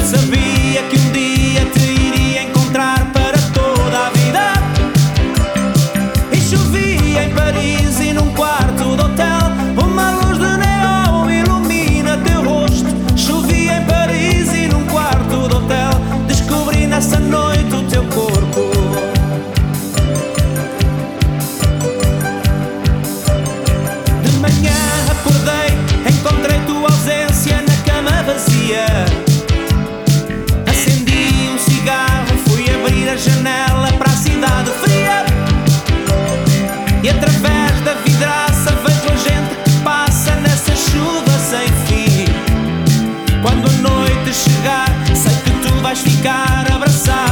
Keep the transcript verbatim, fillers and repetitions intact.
Sabia que um dia te iria encontrar para toda a vida. E chovia em Paris e num quarto de hotel, uma luz de neon ilumina teu rosto. Chovia em Paris e num quarto de hotel, descobri nessa noite o teu corpo. De manhã acordei, encontrei tua ausência na cama vazia. Acendi um cigarro, fui abrir a janela para a cidade fria. E através da vidraça vejo a gente que passa nessa chuva sem fim. Quando a noite chegar, sei que tu vais ficar abraçado